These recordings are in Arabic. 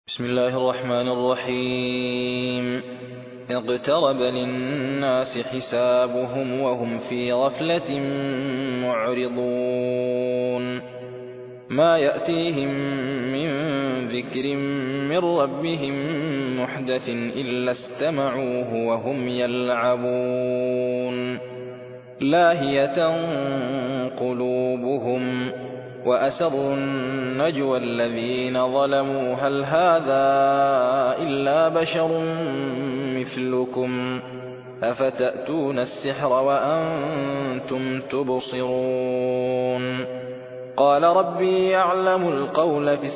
بسم الله الرحمن الرحيم. اقترب للناس حسابهم وهم في غفلة معرضون. ما يأتيهم من ذكر من ربهم محدث إلا استمعوه وهم يلعبون. لاهية قلوبهم وأسروا النجوى الذين ظلموا هل هذا إلا بشر مثلكم أفتأتون السحر وأنتم تبصرون. قال ربي يعلم القول في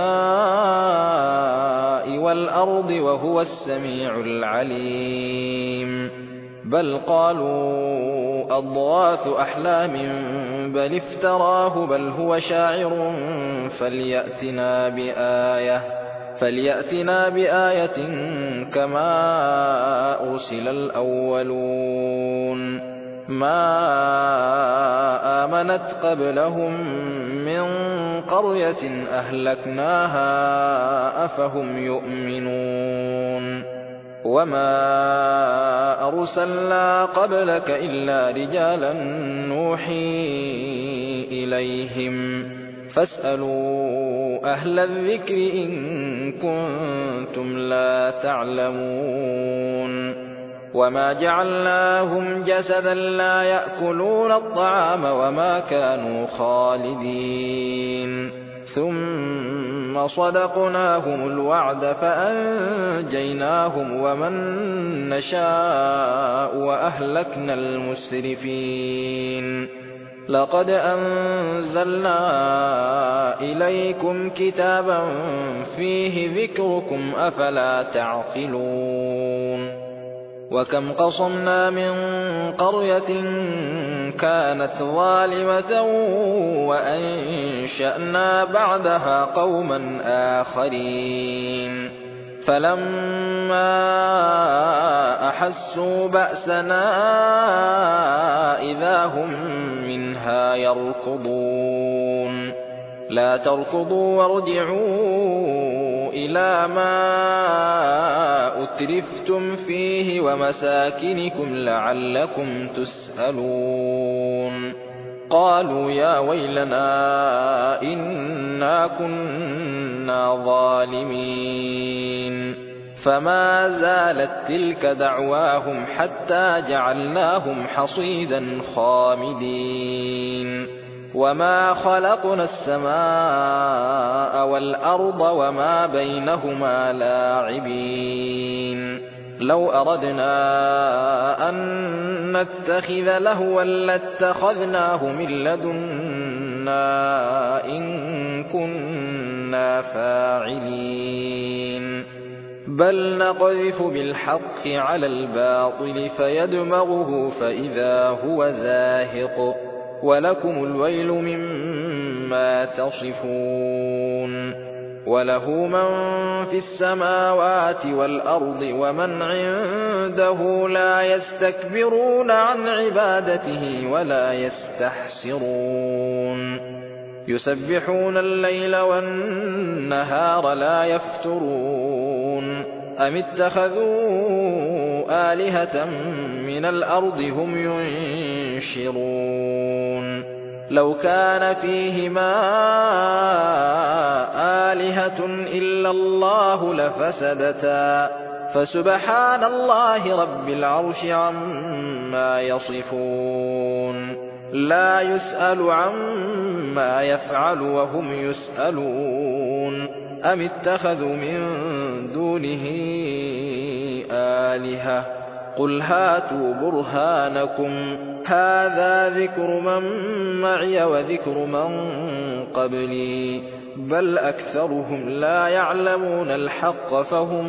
السماء والأرض وهو السميع العليم. بل قالوا أضغاث أحلام بل افتراه بل هو شاعر فليأتنا بآية كما أرسل الأولون. ما آمنت قبلهم من قرية أهلكناها أفهم يؤمنون. وما أرسلنا قبلك إلا رجالا نوحي إليهم فاسألوا أهل الذكر إن كنتم لا تعلمون. وما جعلناهم جسدا لا يأكلون الطعام وما كانوا خالدين. ثم صدقناهم الوعد فأنجيناهم ومن نشاء وأهلكنا المسرفين. لقد أنزلنا إليكم كتابا فيه ذكركم أفلا تعقلون. وكم قصمنا من قرية كانت ظالمة وأنشأنا بعدها قوما آخرين. فلما أحسوا بأسنا إذا هم منها يركضون. لا تركضوا وارجعوا إلى ما أترفتم فيه ومساكنكم لعلكم تسألون. قالوا يا ويلنا إنا كنا ظالمين. فما زالت تلك دعواهم حتى جعلناهم حصيدا خامدين. وما خلقنا السماء والأرض وما بينهما لاعبين. لو أردنا أن نتخذ لهوا لاتخذناه من لدنا إن كنا فاعلين. بل نقذف بالحق على الباطل فيدمغه فإذا هو زاهق ولكم الويل مما تصفون. وله من في السماوات والأرض ومن عنده لا يستكبرون عن عبادته ولا يستحسرون. يسبحون الليل والنهار لا يفترون. أم اتخذوا آلهة من الأرض هم ينشرون. لو كان فيهما آلهة إلا الله لفسدتا فسبحان الله رب العرش عما يصفون. لا يسأل عما يفعل وهم يسألون. أم اتخذوا من دونه آلهة قل هاتوا برهانكم هذا ذكر من معي وذكر من قبلي بل أكثرهم لا يعلمون الحق فهم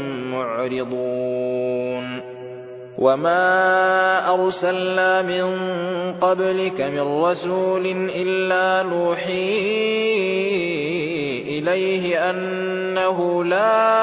معرضون. وما أرسلنا من قبلك من رسول إلا نوحي إليه أنه لا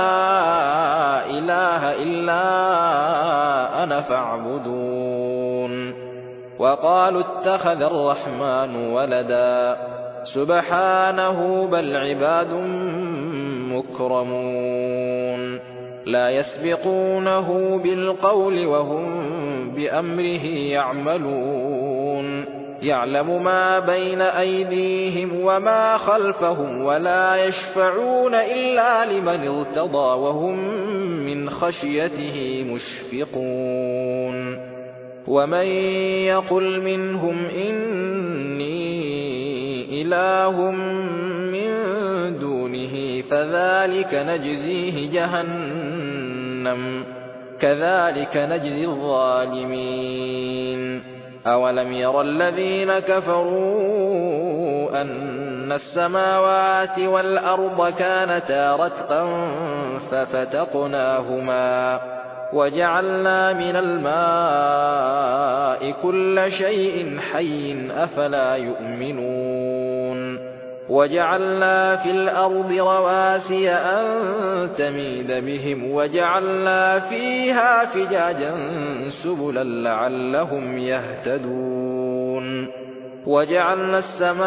إله إلا أنا فاعبدون. وقالوا اتخذ الرحمن ولدا سبحانه بل عباد مكرمون لا يسبقونه بالقول وهم بأمره يعملون يعلم ما بين أيديهم وما خلفهم ولا يشفعون إلا لمن ارتضى وهم من خشيته مشفقون ومن يقل منهم إني إله من دونه فذلك نجزيه جهنم كذلك نجزي الظالمين أولم ير الذين كفروا أن السماوات والأرض كانتا رتقا ففتقناهما وجعلنا من الماء كل شيء حي أفلا يؤمنون وجعلنا في الأرض رواسي أن تميد بهم وجعلنا فيها فجاجا سبلا لعلهم يهتدون وجعلنا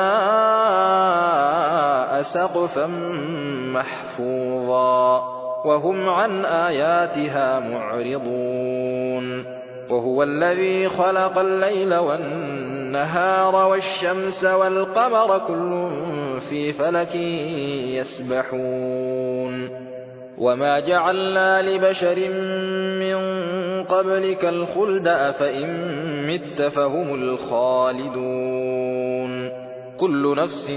السماء سقفا محفوظا وهم عن آياتها معرضون وهو الذي خلق الليل والنهار والشمس والقمر كل في فلك يسبحون وما جعلنا لبشر من قبلك الخلد أفإن مت فهم الخالدون كل نفس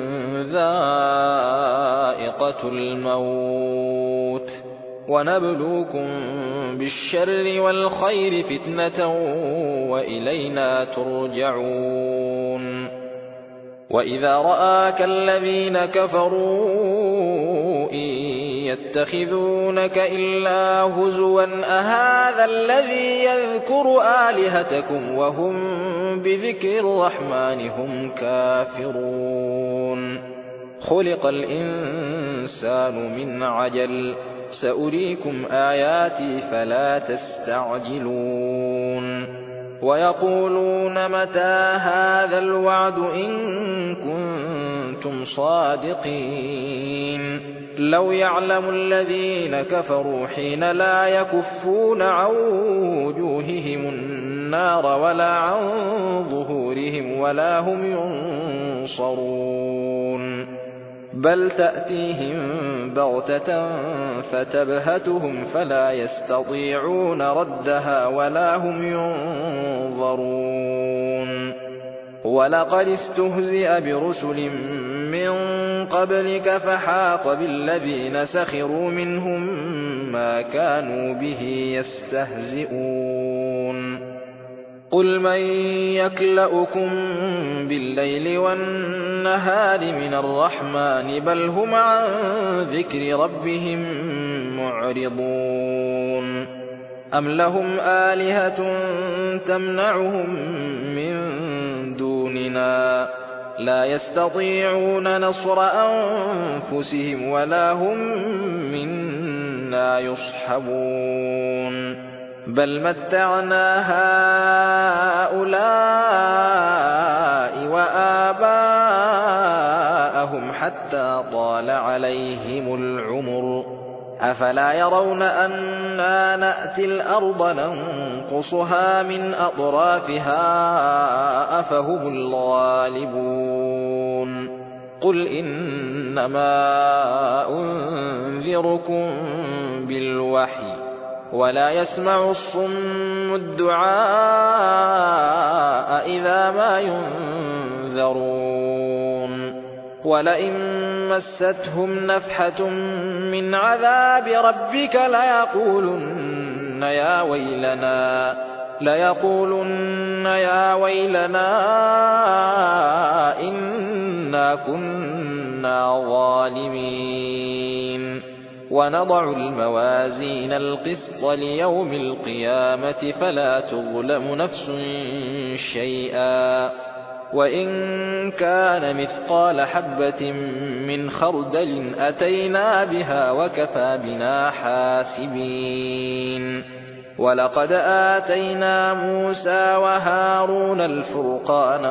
ذائقة الموت ونبلوكم بالشر والخير فتنة وإلينا ترجعون وإذا رآك الذين كفروا إن يتخذونك إلا هزوا أهذا الذي يذكر آلهتكم وهم بذكر الرحمن هم كافرون خلق الإنسان من عجل سأريكم آياتي فلا تستعجلون ويقولون متى هذا الوعد إن كنتم صادقين لو يعلم الذين كفروا حين لا يكفون عن وجوههم النار ولا عن ظهورهم ولا هم ينصرون بل تأتيهم بغتة فتبهتهم فلا يستطيعون ردها ولا هم ينظرون ولقد استهزئ برسل من قبلك فحاق بالذين سخروا منهم ما كانوا به يستهزئون قل من يكلؤكم بالليل والنهار من الرحمن بل هم عن ذكر ربهم معرضون أم لهم آلهة تمنعهم من دوننا لا يستطيعون نصر أنفسهم ولا هم منا يصحبون بل متعنا هؤلاء وآباءهم حتى طال عليهم العمر أفلا يرون أنا نأتي الأرض ننقصها من أطرافها أفهم الغالبون قل إنما أنذركم بالوحي ولا يسمع الصم الدعاء إذا ما ينذرون ولئن مستهم نفحة من عذاب ربك ليقولن يا ويلنا إنا كنا ظالمين ونضع الموازين القسط ليوم القيامة فلا تظلم نفس شيئا وإن كان مثقال حبة من خردل أتينا بها وكفى بنا حاسبين ولقد آتينا موسى وهارون الفرقان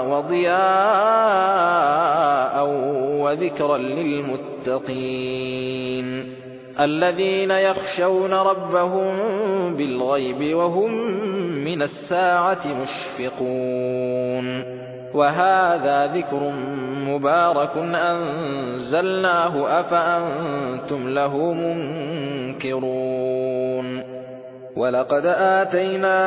وضياء وذكرا للمتقين الذين يخشون ربهم بالغيب وهم من الساعة مشفقون وهذا ذكر مبارك أنزلناه أفأنتم له منكرون ولقد آتينا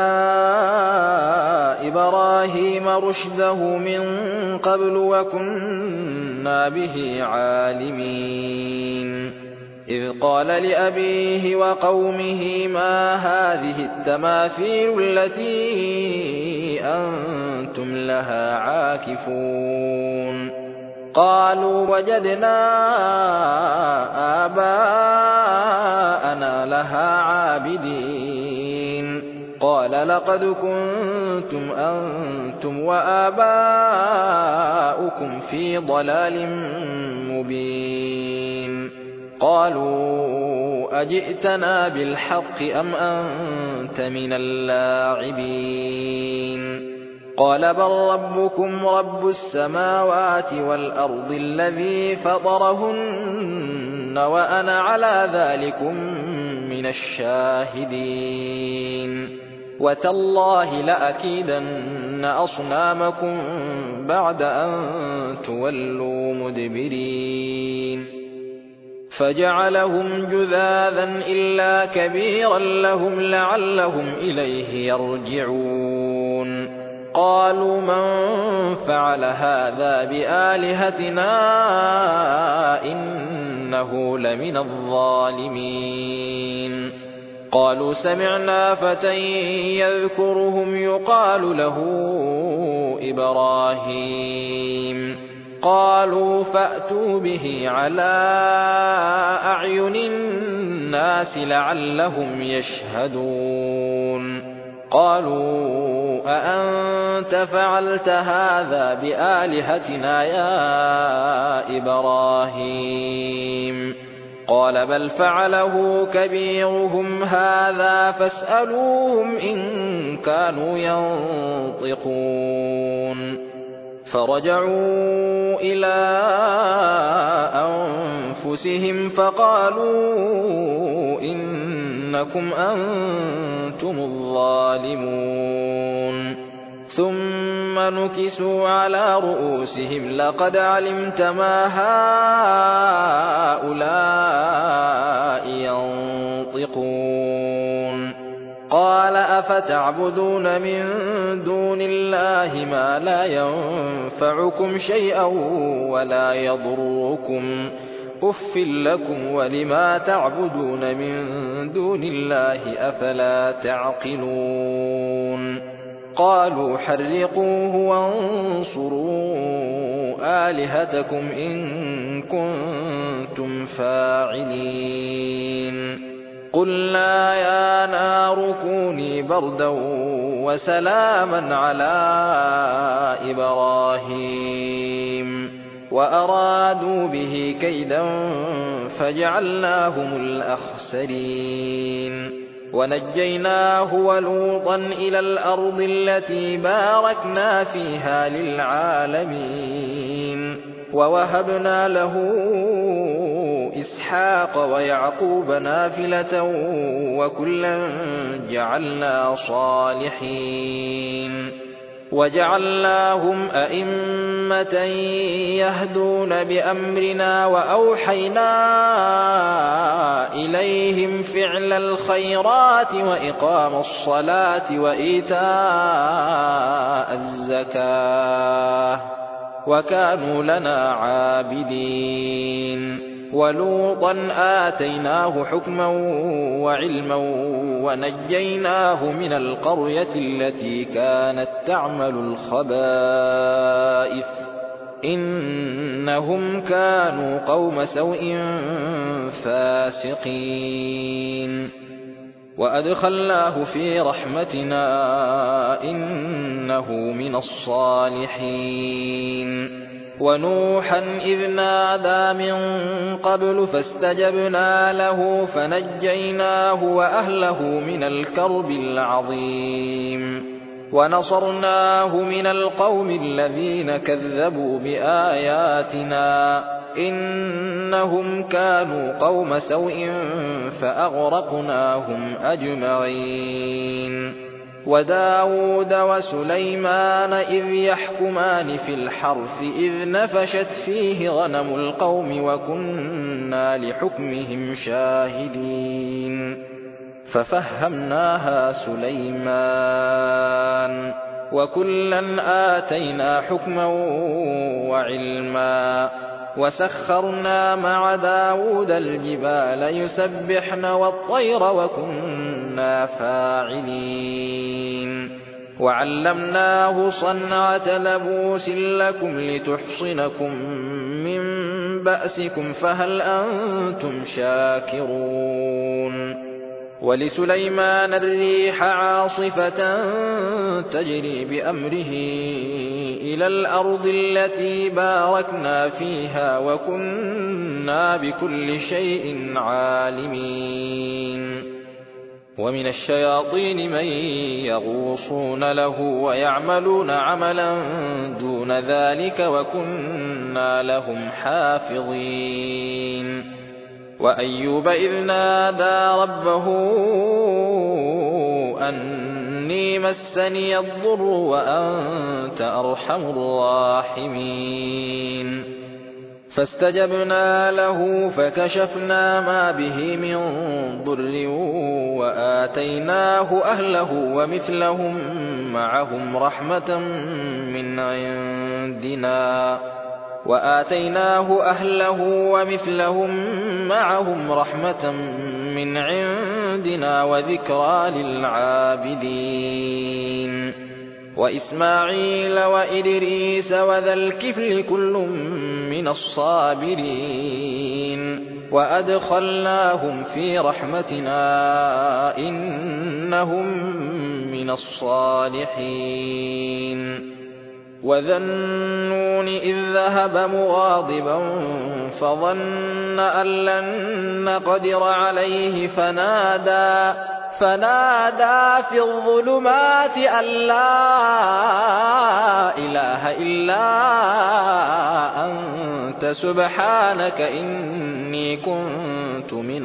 إبراهيم رشده من قبل وكنا به عالمين إذ قال لأبيه وقومه ما هذه التماثيل التي أنتم لها عاكفون قالوا وجدنا آباءنا لها عابدين قال لقد كنتم أنتم وآباؤكم في ضلال مبين قالوا أجئتنا بالحق أم أنت من اللاعبين قال بل ربكم رب السماوات والأرض الذي فطرهن وأنا على ذلكم من الشاهدين وتالله لأكيدن أصنامكم بعد أن تولوا مدبرين فجعلهم جذاذا إلا كبيرا لهم لعلهم إليه يرجعون قالوا من فعل هذا بآلهتنا إنه لمن الظالمين قالوا سمعنا فتى يذكرهم يقال له إبراهيم قالوا فأتوا به على أعين الناس لعلهم يشهدون قالوا أأنت فعلت هذا بآلهتنا يا إبراهيم قال بل فعله كبيرهم هذا فاسألوهم إن كانوا ينطقون فرجعوا إلى أنفسهم فقالوا إنكم أنتم الظالمون ثم نكسوا على رؤوسهم لقد علمت ما هؤلاء ينطقون قال أفتعبدون من دون الله ما لا ينفعكم شيئا ولا يضركم أف لكم ولما تعبدون من دون الله أفلا تعقلون قالوا حرقوه وانصروا آلهتكم إن كنتم فاعلين قلنا يا نار كوني بردا وسلاما على إبراهيم وأرادوا به كيدا فجعلناهم الأخسرين ونجيناه ولوطا إلى الأرض التي باركنا فيها للعالمين ووهبنا له إسحاق ويعقوب نافلة وكلا جعلنا صالحين وجعلناهم أئمة يهدون بأمرنا وأوحينا إليهم فعل الخيرات وإقام الصلاة وإيتاء الزكاة وكانوا لنا عابدين ولوطا آتيناه حكما وعلما ونجيناه من القرية التي كانت تعمل الخبائث إنهم كانوا قوم سوء فاسقين وأدخلناه في رحمتنا إنه من الصالحين ونوحا إذ نادى من قبل فاستجبنا له فنجيناه وأهله من الكرب العظيم ونصرناه من القوم الذين كذبوا بآياتنا إنهم كانوا قوم سوء فأغرقناهم أجمعين وداود وسليمان إذ يحكمان في الحرث إذ نفشت فيه غنم القوم وكنا لحكمهم شاهدين ففهمناها سليمان وكلا آتينا حكما وعلما وسخرنا مع داود الجبال يسبحن والطير وكنا فاعلين وعلمناه صنعة لبوس لكم لتحصنكم من بأسكم فهل أنتم شاكرون ولسليمان الريح عاصفة تجري بأمره إلى الأرض التي باركنا فيها وكنا بكل شيء عالمين ومن الشياطين من يغوصون له ويعملون عملا دون ذلك وكنا لهم حافظين وأيوب إذ نادى ربه أني مسني الضر وأنت أرحم الراحمين فاستجبنا له فكشفنا ما به من ضر وآتيناه أهله ومثلهم معهم رحمة من عندنا وذكرى للعابدين وإسماعيل وإدريس وذا الكفل كل من الصابرين وأدخلناهم في رحمتنا إنهم من الصالحين وذا النون إذ ذهب مغاضبا فظن أن لن نقدر عليه فنادى في الظلمات أن لا إله إلا أنت سبحانك إني كنت من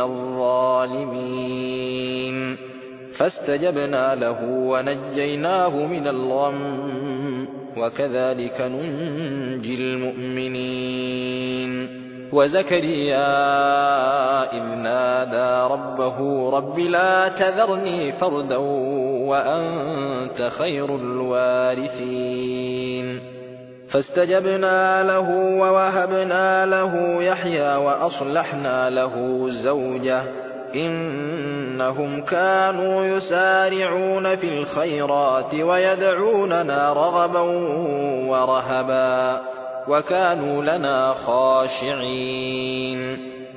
الظالمين فاستجبنا له ونجيناه من الغم وكذلك ننجي المؤمنين وزكريا إذ نادى ربه رب لا تذرني فردا وأنت خير الوارثين فاستجبنا له ووهبنا له يحيى وأصلحنا له زوجه إنهم كانوا يسارعون في الخيرات ويدعوننا رغبا ورهبا وكانوا لنا خاشعين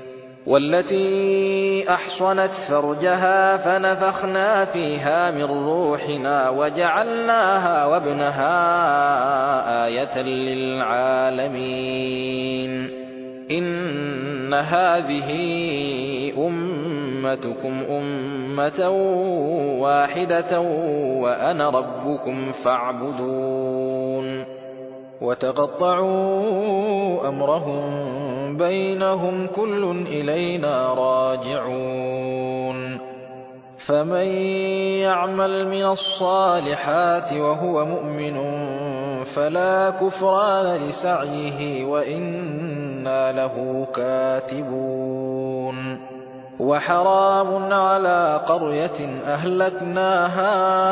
والتي أحصنت فرجها فنفخنا فيها من روحنا وجعلناها وابنها آية للعالمين إن هذه أمتكم أمة واحدة وأنا ربكم فاعبدون وتقطعوا أمرهم بينهم كل إلينا راجعون فمن يعمل من الصالحات وهو مؤمن فلا كفران لسعيه وإنا له كاتبون وحرام على قرية أهلكناها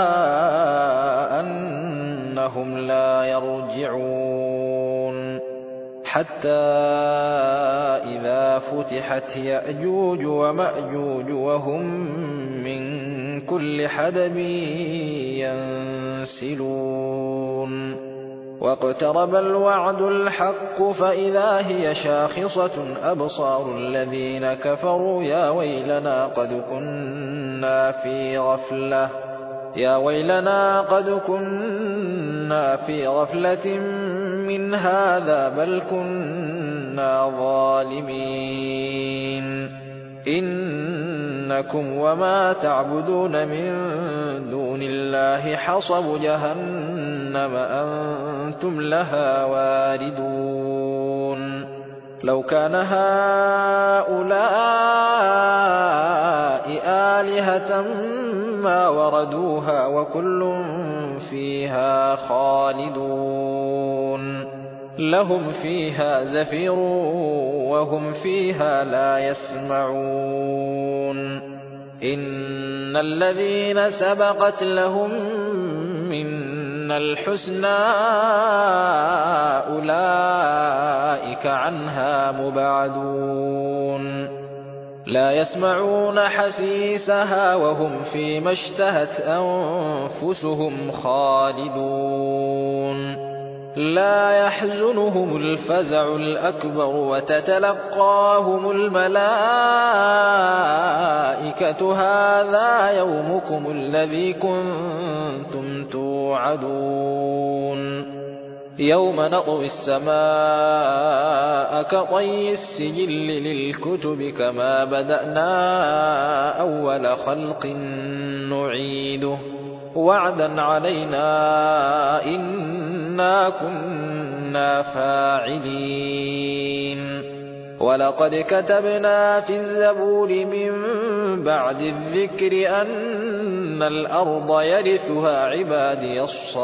أنهم لا يرجعون حتى إذا فتحت يأجوج ومأجوج وهم من كل حدب ينسلون واقترب الوعد الحق فإذا هي شاخصة أبصار الذين كفروا يا ويلنا قد كنا في غفلة من هذا بل كنا ظالمين إنكم وما تعبدون من دون الله حصب جهنم أنتم لها واردون لو كان هؤلاء آلهة ما وردوها وكل فيها خالدون لهم فيها زفير وهم فيها لا يسمعون إن الذين سبقت لهم منا الحسنى أولئك عنها مبعدون لا يسمعون حسيسها وهم فيما اشتهت أنفسهم خالدون لا يحزنهم الفزع الأكبر وتتلقاهم الملائكة هذا يومكم الذي كنتم توعدون يوم نطوي السماء كطي السجل للكتب كما بدأنا أول خلق نعيده وعدا علينا إنا كنا فاعلين ولقد كتبنا في الزبور من بعد الذكر أن الأرض يرثها عبادي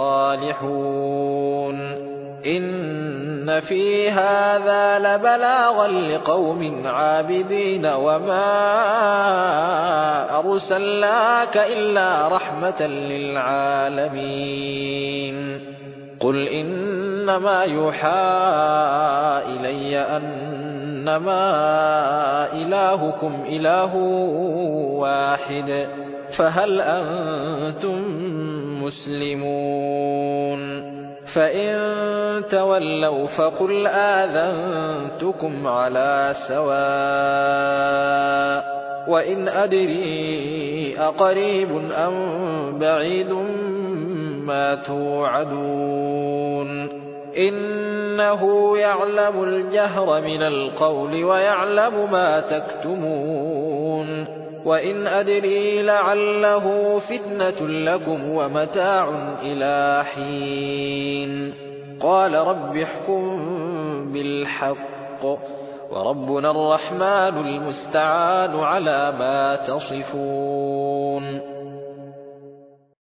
الصالحون إن في هذا لبلاغا لقوم عابدين وما أرسلناك إلا رحمة للعالمين قل إنما يوحى إلي أنما إلهكم إله واحد فهل أنتم مسلمون فإن تولوا فقل آذنتكم على سواء وإن أدري أقريب أم بعيد ما توعدون إنه يعلم الجهر من القول ويعلم ما تكتمون وإن أدري لعله فتنة لكم ومتاع إلى حين قال رب احكم بالحق وربنا الرحمن المستعان على ما تصفون